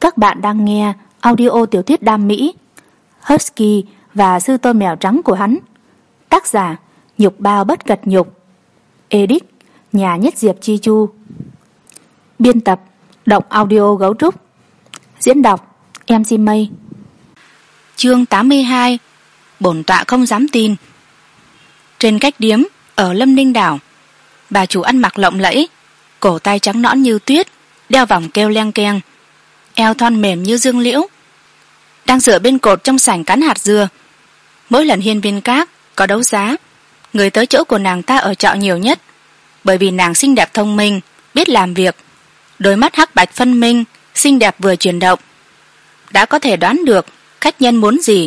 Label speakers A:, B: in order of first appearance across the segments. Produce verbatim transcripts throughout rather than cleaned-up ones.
A: Các bạn đang nghe audio tiểu thuyết đam mỹ Husky và sư tôn mèo trắng của hắn. Tác giả Nhục Bao Bất Cật Nhục. Edit Nhà Nhất Diệp Chi Chu. Biên tập Động Audio Gấu Trúc. Diễn đọc em xê Mây. Chương tám mươi hai. Bổn tọa không dám tin. Trên cách điếm ở Lâm Ninh đảo, bà chủ ăn mặc lộng lẫy, cổ tay trắng nõn như tuyết, đeo vòng kêu leng keng, eo thon mềm như dương liễu, đang dựa bên cột trong sảnh cắn hạt dưa. Mỗi lần hiên viên các có đấu giá, người tới chỗ của nàng ta ở trọ nhiều nhất, bởi vì nàng xinh đẹp thông minh, biết làm việc, đôi mắt hắc bạch phân minh, xinh đẹp vừa chuyển động, đã có thể đoán được khách nhân muốn gì.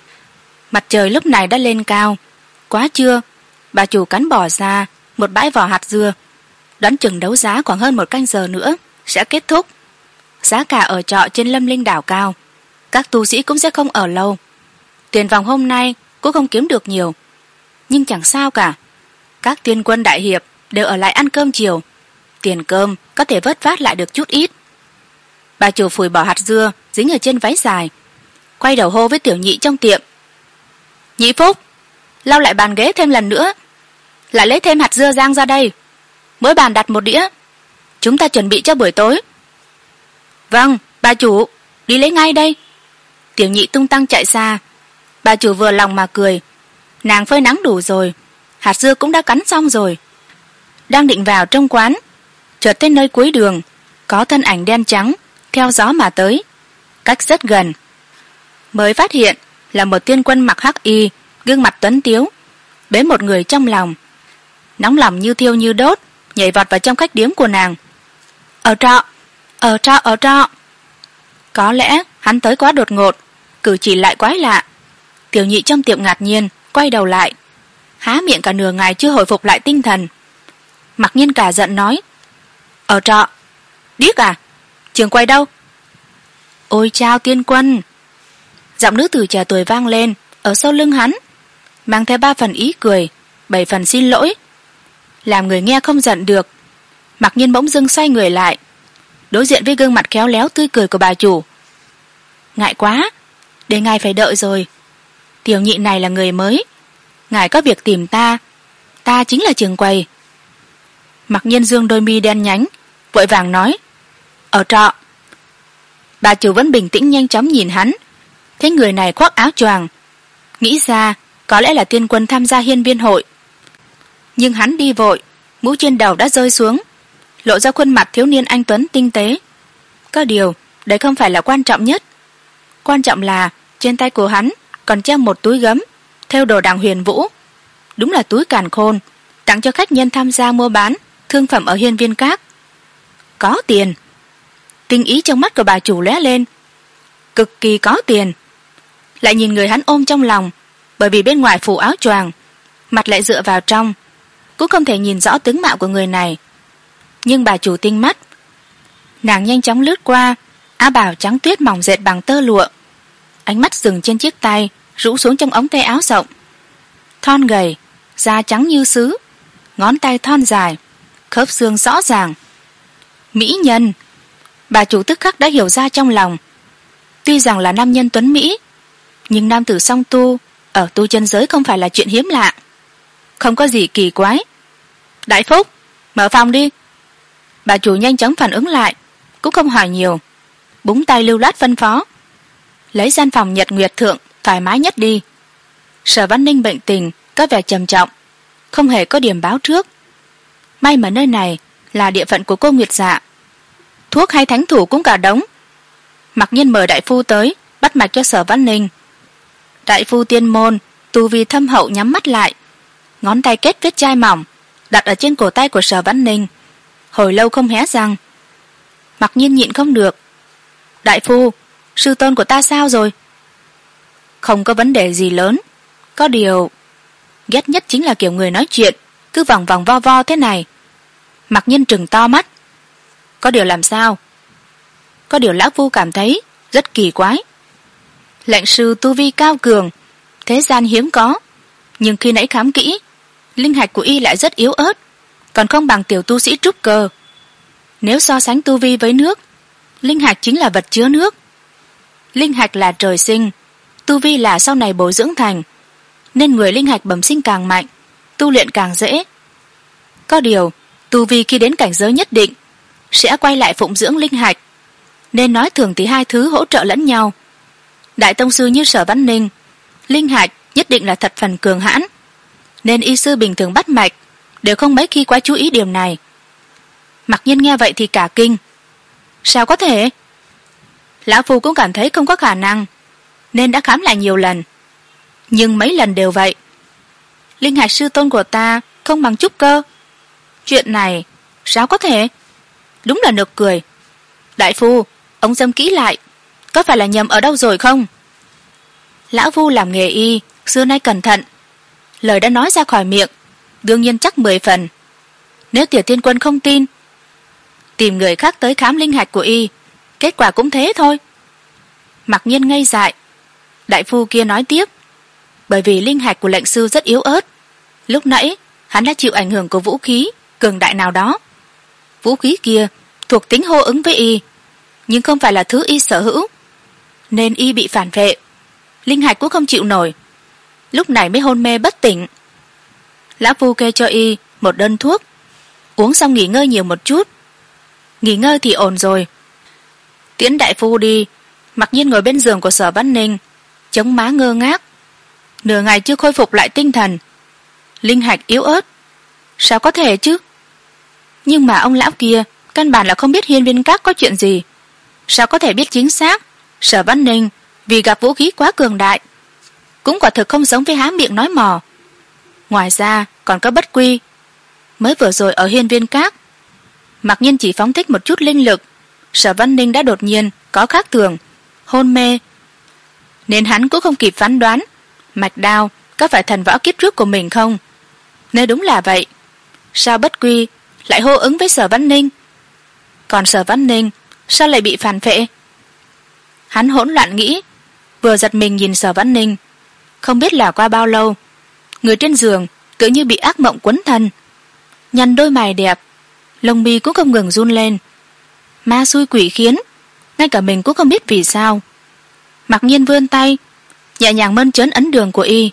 A: Mặt trời lúc này đã lên cao, quá trưa, bà chủ cắn bỏ ra một bãi vỏ hạt dưa, đoán chừng đấu giá khoảng hơn một canh giờ nữa sẽ kết thúc. Giá cả ở trọ trên Lâm Linh đảo cao, các tu sĩ cũng sẽ không ở lâu. Tiền vòng hôm nay cũng không kiếm được nhiều, nhưng chẳng sao cả, các tiên quân đại hiệp đều ở lại ăn cơm chiều, tiền cơm có thể vớt vát lại được chút ít. Bà chủ phủi bỏ hạt dưa dính ở trên váy dài, quay đầu hô với tiểu nhị trong tiệm: Nhị Phúc, lau lại bàn ghế thêm lần nữa, lại lấy thêm hạt dưa rang ra đây, mỗi bàn đặt một đĩa, chúng ta chuẩn bị cho buổi tối. Vâng, bà chủ, đi lấy ngay đây. Tiểu nhị tung tăng chạy xa. Bà chủ vừa lòng mà cười, nàng phơi nắng đủ rồi, hạt dưa cũng đã cắn xong rồi. Đang định vào trong quán, chợt tới nơi cuối đường có thân ảnh đen trắng theo gió mà tới, cách rất gần, mới phát hiện là một tiên quân mặc hắc y, gương mặt tuấn tiếu, bế một người trong lòng. Nóng lòng như thiêu như đốt, nhảy vọt vào trong khách điếm của nàng. Ở trọ, ở trọ, ở trọ. Có lẽ hắn tới quá đột ngột, cử chỉ lại quái lạ. Tiểu nhị trong tiệm ngạc nhiên quay đầu lại, há miệng cả nửa ngày chưa hồi phục lại tinh thần. Mặc nhiên cả giận nói: Ở trọ? Điếc à? Trường quay đâu? Ôi chao tiên quân! Giọng nữ tử trẻ tuổi vang lên ở sau lưng hắn, mang theo ba phần ý cười, bảy phần xin lỗi. Làm người nghe không giận được, Mặc nhiên bỗng dưng xoay người lại, đối diện với gương mặt khéo léo tươi cười của bà chủ. Ngại quá, để ngài phải đợi rồi. Tiểu nhị này là người mới, ngài có việc tìm ta, ta chính là trường quầy. Mặc nhiên dương đôi mi đen nhánh, vội vàng nói: Ở trọ. Bà chủ vẫn bình tĩnh nhanh chóng nhìn hắn, thấy người này khoác áo choàng, nghĩ ra có lẽ là tiên quân tham gia hiên viên hội. Nhưng hắn đi vội, mũ trên đầu đã rơi xuống, lộ ra khuôn mặt thiếu niên anh tuấn tinh tế. Có điều đấy không phải là quan trọng nhất, quan trọng là trên tay của hắn còn treo một túi gấm theo đồ đàng huyền vũ, đúng là túi càn khôn, tặng cho khách nhân tham gia mua bán thương phẩm ở hiên viên các. Có tiền. Tinh ý trong mắt của bà chủ lóe lên, cực kỳ có tiền. Lại nhìn người hắn ôm trong lòng, bởi vì bên ngoài phủ áo choàng, mặt lại dựa vào trong, cũng không thể nhìn rõ tướng mạo của người này. Nhưng bà chủ tinh mắt, nàng nhanh chóng lướt qua áo bào trắng tuyết mỏng dệt bằng tơ lụa, ánh mắt dừng trên chiếc tay rũ xuống trong ống tay áo rộng, thon gầy, da trắng như sứ, ngón tay thon dài, khớp xương rõ ràng. Mỹ nhân! Bà chủ tức khắc đã hiểu ra trong lòng. Tuy rằng là nam nhân tuấn mỹ, nhưng nam tử song tu ở tu chân giới không phải là chuyện hiếm lạ, không có gì kỳ quái. Đại Phúc, mở phòng đi. Bà chủ nhanh chóng phản ứng lại, cũng không hỏi nhiều, búng tay lưu loát phân phó: Lấy gian phòng nhật nguyệt thượng thoải mái nhất đi. Sở Văn Ninh bệnh tình có vẻ trầm trọng, không hề có điểm báo trước. May mà nơi này là địa phận của cô Nguyệt Dạ, thuốc hay thánh thủ cũng cả đống. Mặc nhiên mời đại phu tới bắt mạch cho Sở Văn Ninh. Đại phu tiên môn, tu vi thâm hậu, nhắm mắt lại, ngón tay kết vết chai mỏng đặt ở trên cổ tay của Sở Văn Ninh, hồi lâu không hé răng. Mặc nhiên nhịn không được: Đại phu, sư tôn của ta sao rồi? Không có vấn đề gì lớn, có điều ghét nhất chính là kiểu người nói chuyện cứ vòng vòng vo vo thế này. Mặc nhiên trừng to mắt: Có điều làm sao? Có điều lão phu cảm thấy rất kỳ quái. Lệnh sư tu vi cao cường, thế gian hiếm có, nhưng khi nãy khám kỹ, linh hạch của y lại rất yếu ớt, còn không bằng tiểu tu sĩ trúc cơ. Nếu so sánh tu vi với nước, linh hạch chính là vật chứa nước. Linh hạch là trời sinh, tu vi là sau này bồi dưỡng thành, nên người linh hạch bẩm sinh càng mạnh, tu luyện càng dễ. Có điều, tu vi khi đến cảnh giới nhất định sẽ quay lại phụng dưỡng linh hạch, nên nói thường thì hai thứ hỗ trợ lẫn nhau. Đại tông sư như Sở Văn Ninh, linh hạch nhất định là thật phần cường hãn, nên y sư bình thường bắt mạch đều không mấy khi quá chú ý điểm này. Mặc Nhiên nghe vậy thì cả kinh. Sao có thể? Lão Phu cũng cảm thấy không có khả năng, nên đã khám lại nhiều lần, nhưng mấy lần đều vậy. Linh hạch sư tôn của ta không bằng trúc cơ. Chuyện này sao có thể? Đúng là nực cười. Đại phu, ông xem kỹ lại, có phải là nhầm ở đâu rồi không? Lão Phu làm nghề y, xưa nay cẩn thận, lời đã nói ra khỏi miệng đương nhiên chắc mười phần. Nếu Tiểu Tiên Quân không tin, tìm người khác tới khám linh hạch của y, kết quả cũng thế thôi. Mặc Nhiên ngây dại. Đại phu kia nói tiếp, bởi vì linh hạch của lệnh sư rất yếu ớt, lúc nãy hắn đã chịu ảnh hưởng của vũ khí cường đại nào đó. Vũ khí kia thuộc tính hô ứng với y, nhưng không phải là thứ y sở hữu, nên y bị phản vệ, linh hạch cũng không chịu nổi, lúc này mới hôn mê bất tỉnh. Lão Phu kê cho y một đơn thuốc, uống xong nghỉ ngơi nhiều một chút. Nghỉ ngơi thì ổn rồi. Tiễn đại phu đi, Mặc Nhiên ngồi bên giường của Sở Văn Ninh, chống má ngơ ngác. Nửa ngày chưa khôi phục lại tinh thần. Linh hạch yếu ớt, sao có thể chứ? Nhưng mà ông lão kia căn bản là không biết Hiên Viên Các có chuyện gì, sao có thể biết chính xác Sở Văn Ninh vì gặp vũ khí quá cường đại? Cũng quả thực không giống với há miệng nói mò. Ngoài ra còn có Bất Quy. Mới vừa rồi ở Hiên Viên Các, Mặc Nhiên chỉ phóng thích một chút linh lực, Sở Văn Ninh đã đột nhiên có khác thường, hôn mê, nên hắn cũng không kịp phán đoán mạch đao có phải thần võ kiếp trước của mình không. Nếu đúng là vậy, sao Bất Quy lại hô ứng với Sở Văn Ninh, còn Sở Văn Ninh sao lại bị phản phệ? Hắn hỗn loạn nghĩ, vừa giật mình nhìn Sở Văn Ninh. Không biết là qua bao lâu, người trên giường tự như bị ác mộng quấn thân, nhăn đôi mày đẹp, lông mi cũng không ngừng run lên. Ma xui quỷ khiến, ngay cả mình cũng không biết vì sao. Mặc Nhiên vươn tay nhẹ nhàng mơn trớn ấn đường của y.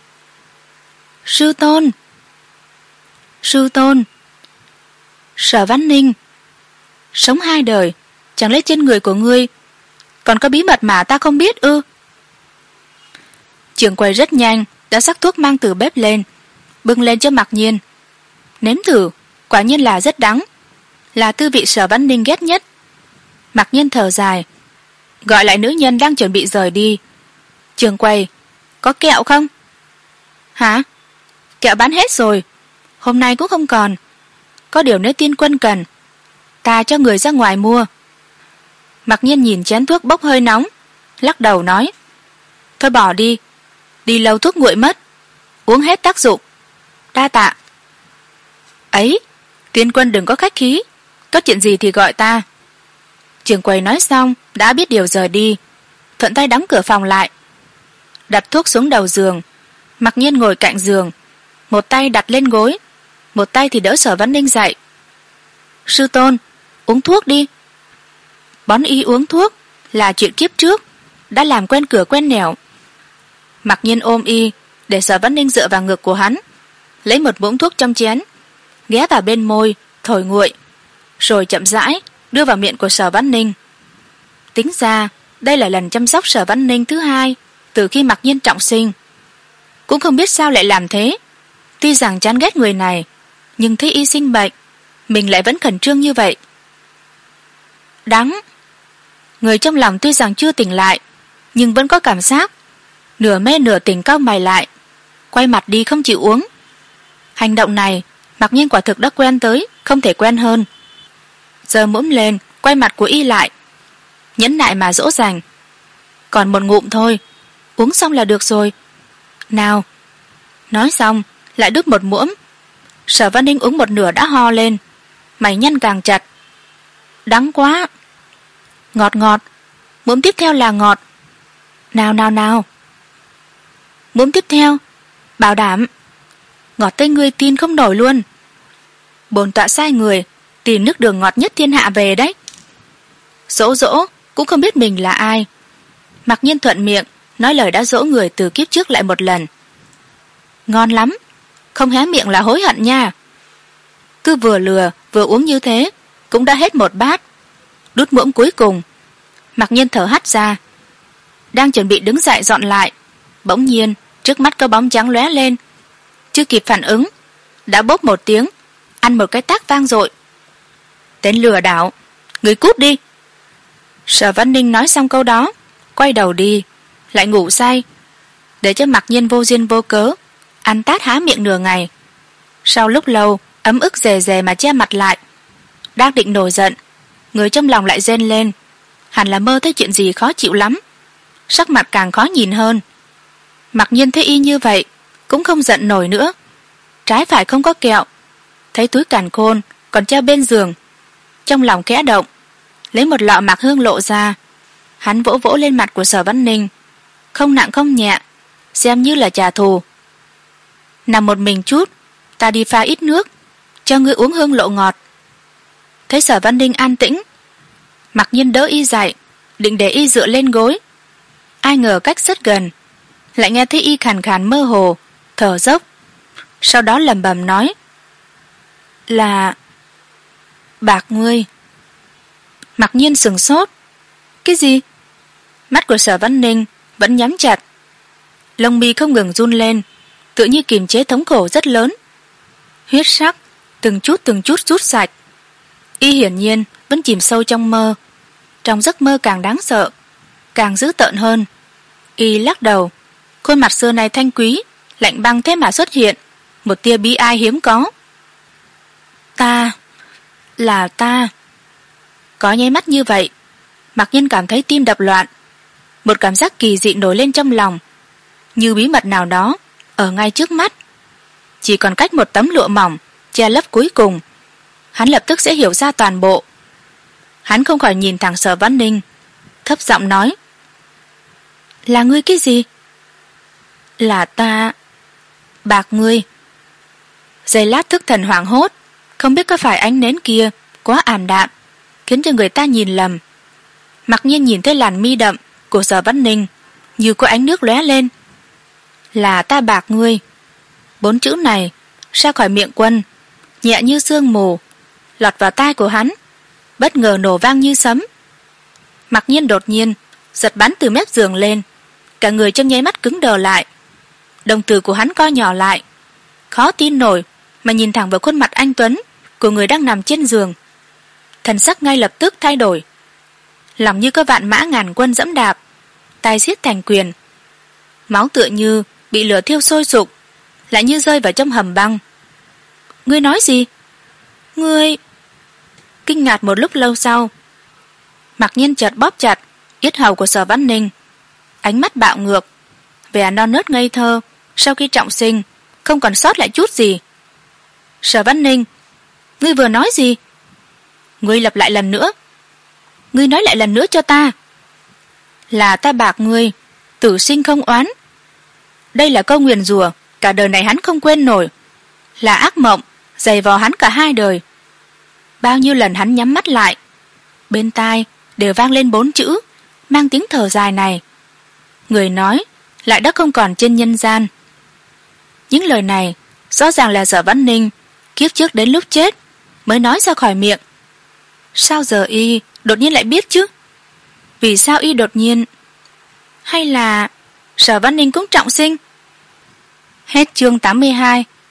A: Sư tôn, sư tôn. Sở Văn Ninh, sống hai đời, chẳng lẽ trên người của ngươi còn có bí mật mà ta không biết ư? Trường quầy rất nhanh đã xắc thuốc mang từ bếp lên, bưng lên cho Mặc Nhiên. Nếm thử, quả nhiên là rất đắng, là tư vị Sở Văn Ninh ghét nhất. Mặc Nhiên thở dài, gọi lại nữ nhân đang chuẩn bị rời đi. Trường quầy, có kẹo không? Hả? Kẹo bán hết rồi, hôm nay cũng không còn. Có điều nếu Tiên Quân cần, ta cho người ra ngoài mua. Mặc Nhiên nhìn chén thuốc bốc hơi nóng, lắc đầu nói, thôi bỏ đi, đi lâu thuốc nguội mất, uống hết tác dụng. Đa tạ. Ấy, Tiên Quân đừng có khách khí, có chuyện gì thì gọi ta. Trường quầy nói xong đã biết điều rời đi, thuận tay đóng cửa phòng lại, đặt thuốc xuống đầu giường. Mặc Nhiên ngồi cạnh giường, một tay đặt lên gối, một tay thì đỡ Sở Văn Ninh dậy. Sư tôn, uống thuốc đi. Bón y uống thuốc là chuyện kiếp trước, đã làm quen cửa quen nẻo. Mặc Nhiên ôm y để Sở Văn Ninh dựa vào ngực của hắn, lấy một muỗng thuốc trong chén, ghé vào bên môi thổi nguội, rồi chậm rãi đưa vào miệng của Sở Văn Ninh. Tính ra đây là lần chăm sóc Sở Văn Ninh thứ hai từ khi Mặc Nhiên trọng sinh. Cũng không biết sao lại làm thế, tuy rằng chán ghét người này, nhưng thấy y sinh bệnh, mình lại vẫn khẩn trương như vậy. Đắng. Người trong lòng tuy rằng chưa tỉnh lại, nhưng vẫn có cảm giác, nửa mê nửa tỉnh cau mày lại, quay mặt đi không chịu uống. Hành động này Mặc Nhiên quả thực đã quen tới không thể quen hơn. Giờ mũm lên quay mặt của y lại, nhẫn nại mà dỗ dành. Còn một ngụm thôi, uống xong là được rồi. Nào. Nói xong lại đút một muỗng. Sở Văn Ninh uống một nửa đã ho lên, mày nhăn càng chặt. Đắng quá. Ngọt ngọt. Muỗng tiếp theo là ngọt. Nào nào nào. Muỗng tiếp theo, bảo đảm. Ngọt tới ngươi tin không nổi luôn. Bổn tọa sai người tìm nước đường ngọt nhất thiên hạ về đấy. Dỗ dỗ, cũng không biết mình là ai. Mặc nhiên thuận miệng nói lời đã dỗ người từ kiếp trước lại một lần. Ngon lắm, không hé miệng là hối hận nha. Cứ vừa lừa vừa uống như thế cũng đã hết một bát. Đút muỗng cuối cùng, Mặc nhiên thở hắt ra, đang chuẩn bị đứng dậy dọn lại, bỗng nhiên trước mắt có bóng trắng lóe lên. Chưa kịp phản ứng đã bốp một tiếng, ăn một cái tát vang dội. Tên lừa đảo, người cút đi. Sở Văn Ninh nói xong câu đó, quay đầu đi, lại ngủ say, để cho Mặc nhiên vô duyên vô cớ ăn tát há miệng nửa ngày. Sau lúc lâu ấm ức dề dề mà che mặt lại, đang định nổi giận, người trong lòng lại rên lên, hẳn là mơ thấy chuyện gì khó chịu lắm, sắc mặt càng khó nhìn hơn. Mặc nhiên thấy y như vậy cũng không giận nổi nữa. Trái phải không có kẹo, thấy túi càn khôn còn treo bên giường, trong lòng khẽ động, lấy một lọ mạc hương lộ ra. Hắn vỗ vỗ lên mặt của Sở Văn Ninh, không nặng không nhẹ, xem như là trả thù. Nằm một mình chút, ta đi pha ít nước cho ngươi uống hương lộ ngọt. Thấy Sở Văn Ninh an tĩnh, Mặc nhiên đỡ y dậy, định để y dựa lên gối. Ai ngờ cách rất gần, lại nghe thấy y khàn khàn mơ hồ, thở dốc, sau đó lẩm bẩm nói là bạc ngươi. Mặc nhiên sửng sốt. Cái gì? Mắt của Sở Văn Ninh vẫn nhắm chặt, lông mi không ngừng run lên, tựa như kiềm chế thống khổ rất lớn. Huyết sắc từng chút từng chút rút sạch. Y hiển nhiên vẫn chìm sâu trong mơ. Trong giấc mơ càng đáng sợ, càng dữ tợn hơn. Y lắc đầu, khuôn mặt xưa này thanh quý, lạnh băng thế mà xuất hiện một tia bi ai hiếm có. Ta, là ta. Có nháy mắt như vậy, Mặc nhiên cảm thấy tim đập loạn, một cảm giác kỳ dị nổi lên trong lòng, như bí mật nào đó ở ngay trước mắt, chỉ còn cách một tấm lụa mỏng che lấp cuối cùng. Hắn lập tức sẽ hiểu ra toàn bộ. Hắn không khỏi nhìn thẳng Sở Văn Ninh, thấp giọng nói: Là ngươi cái gì? Là ta, bạc ngươi. Giây lát thức thần hoảng hốt, không biết có phải ánh nến kia quá ảm đạm khiến cho người ta nhìn lầm. Mặc nhiên nhìn thấy làn mi đậm của Sở Văn Ninh như có ánh nước lóe lên. Là ta bạc ngươi. Bốn chữ này ra khỏi miệng Quân, nhẹ như sương mù, lọt vào tai của hắn, bất ngờ nổ vang như sấm. Mặc nhiên đột nhiên giật bắn từ mép giường lên, cả người trong nháy mắt cứng đờ lại. Đồng tử của hắn co nhỏ lại, khó tin nổi mà nhìn thẳng vào khuôn mặt anh tuấn của người đang nằm trên giường. Thần sắc ngay lập tức thay đổi, lòng như có vạn mã ngàn quân dẫm đạp, tay siết thành quyền. Máu tựa như bị lửa thiêu sôi sục, lại như rơi vào trong hầm băng. Ngươi nói gì? Ngươi... Kinh ngạc một lúc lâu sau, Mặc nhiên chợt bóp chặt yết hầu của Sở Văn Ninh, ánh mắt bạo ngược, vẻ non nớt ngây thơ sau khi trọng sinh không còn sót lại chút gì. Sở Văn Ninh, ngươi vừa nói gì? Ngươi lặp lại lần nữa. Ngươi nói lại lần nữa cho ta. Là ta bạc ngươi, tử sinh không oán. Đây là câu nguyền rủa cả đời này hắn không quên nổi, là ác mộng dày vò hắn cả hai đời. Bao nhiêu lần hắn nhắm mắt lại, bên tai đều vang lên bốn chữ mang tiếng thở dài này. Người nói lại đã không còn trên nhân gian. Những lời này rõ ràng là Sở Văn Ninh kiếp trước đến lúc chết mới nói ra khỏi miệng. Sao giờ y đột nhiên lại biết chứ? Vì sao y đột nhiên? Hay là Sở Văn Ninh cũng trọng sinh? Hết chương tám mươi hai.